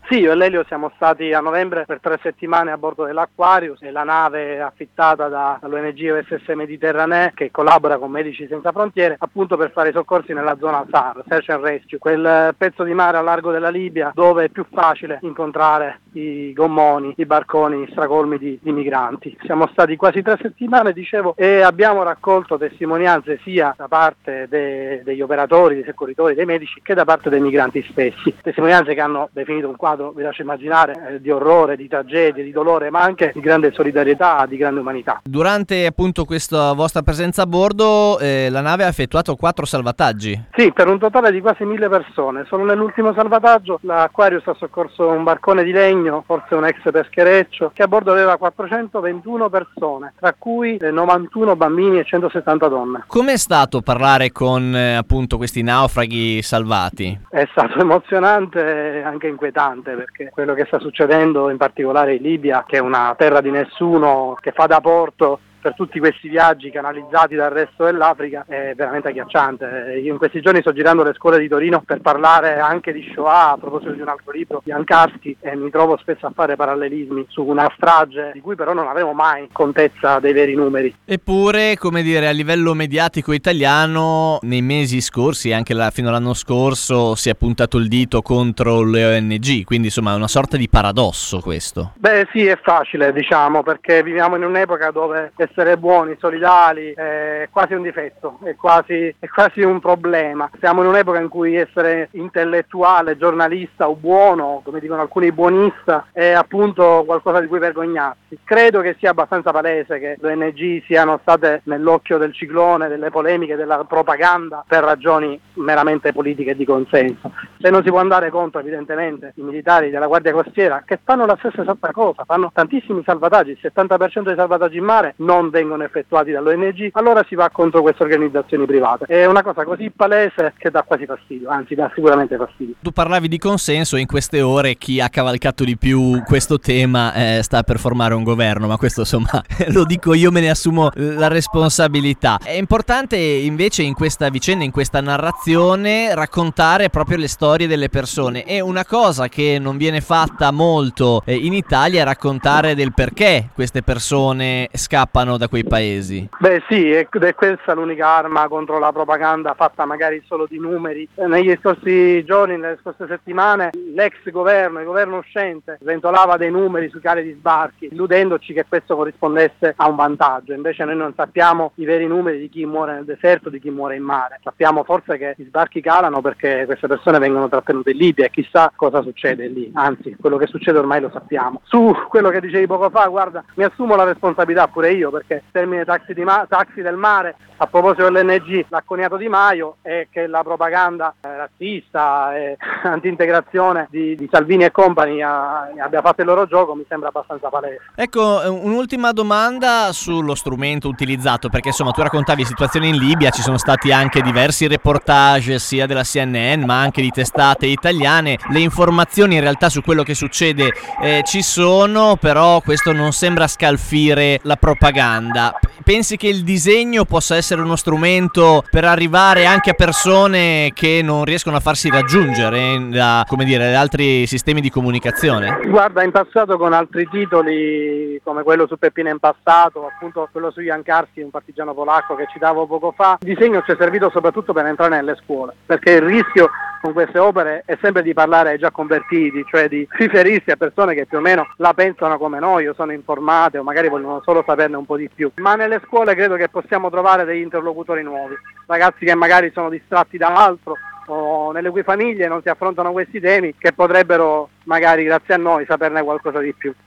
Sì, io e Lelio siamo stati a novembre per 3 settimane a bordo dell'Aquarius, la nave affittata dall'ONG OSS Mediterranee, che collabora con Medici Senza Frontiere, appunto per fare i soccorsi nella zona SAR, Search and Rescue, quel pezzo di mare a largo della Libia dove è più facile incontrare i gommoni, i barconi stracolmi di migranti. Siamo stati quasi 3 settimane, dicevo, e abbiamo raccolto testimonianze sia da parte degli operatori, dei soccorritori, dei medici, che da parte dei migranti stessi. Testimonianze che hanno definito un quadro, vi lascio immaginare, di orrore, di tragedie, di dolore, ma anche di grande solidarietà, di grande umanità. Durante appunto questa vostra presenza a bordo, la nave ha effettuato 4 salvataggi. Sì, per un totale di quasi 1000 persone. Solo nell'ultimo salvataggio l'Aquarius ha soccorso un barcone di legno, forse un ex peschereccio, che a bordo aveva 421 persone, tra cui 91 bambini e 170 donne. Com'è stato parlare con appunto questi naufraghi salvati? È stato emozionante e anche inquietante, perché quello che sta succedendo in particolare in Libia, che è una terra di nessuno, che fa da porto per tutti questi viaggi canalizzati dal resto dell'Africa, è veramente agghiacciante. Io in questi giorni sto girando le scuole di Torino per parlare anche di Shoah, a proposito di un altro libro di Ankarski, e mi trovo spesso a fare parallelismi su una strage di cui però non avevo mai contezza dei veri numeri. Eppure, come dire, a livello mediatico italiano nei mesi scorsi, anche fino all'anno scorso, si è puntato il dito contro le ONG, quindi insomma è una sorta di paradosso questo. Beh sì, è facile, diciamo, perché viviamo in un'epoca dove essere buoni, solidali è quasi un difetto, è quasi un problema. Siamo in un'epoca in cui essere intellettuale, giornalista o buono, come dicono alcuni buonista, è appunto qualcosa di cui vergognarsi. Credo che sia abbastanza palese che le ONG siano state nell'occhio del ciclone, delle polemiche, della propaganda, per ragioni meramente politiche e di consenso. Se non si può andare contro evidentemente i militari della Guardia Costiera, che fanno la stessa esatta cosa, fanno tantissimi salvataggi, il 70% dei salvataggi in mare non vengono effettuati dall'ONG, allora si va contro queste organizzazioni private. È una cosa così palese che dà quasi fastidio, anzi dà sicuramente fastidio. Tu parlavi di consenso, in queste ore chi ha cavalcato di più questo tema sta per formare un governo, ma questo insomma lo dico io, me ne assumo la responsabilità. È importante invece in questa vicenda, in questa narrazione, raccontare proprio le storie delle persone, e una cosa che non viene fatta molto in Italia è raccontare del perché queste persone scappano da quei paesi. Beh sì, ed è questa l'unica arma contro la propaganda fatta magari solo di numeri. Negli scorsi giorni, nelle scorse settimane, l'ex governo, il governo uscente, sventolava dei numeri sui cali di sbarchi, illudendoci che questo corrispondesse a un vantaggio. Invece noi non sappiamo i veri numeri di chi muore nel deserto, di chi muore in mare. Sappiamo forse che gli sbarchi calano perché queste persone vengono trattenute in Libia, e chissà cosa succede lì. Anzi, quello che succede ormai lo sappiamo. Su quello che dicevi poco fa, guarda, mi assumo la responsabilità pure io, perché il termine taxi del mare, a proposito dell'NG, l'ha coniato Di Maio, e che la propaganda razzista e anti-integrazione di Salvini e compagni abbia fatto il loro gioco, mi sembra abbastanza palese. Ecco, un'ultima domanda sullo strumento utilizzato, perché insomma tu raccontavi situazioni in Libia, ci sono stati anche diversi reportage sia della CNN ma anche di testate italiane. Le informazioni in realtà su quello che succede ci sono, però questo non sembra scalfire la propaganda. Pensi che il disegno possa essere uno strumento per arrivare anche a persone che non riescono a farsi raggiungere da, come dire, altri sistemi di comunicazione? Guarda, in passato con altri titoli, come quello su Peppino Impastato, appunto quello su Jan Karski, un partigiano polacco che citavo poco fa, il disegno ci è servito soprattutto per entrare nelle scuole, perché il rischio con queste opere è sempre di parlare ai già convertiti, cioè di riferirsi a persone che più o meno la pensano come noi o sono informate o magari vogliono solo saperne un po' di più. Ma nelle scuole credo che possiamo trovare degli interlocutori nuovi, ragazzi che magari sono distratti da altro o nelle cui famiglie non si affrontano questi temi, che potrebbero magari grazie a noi saperne qualcosa di più.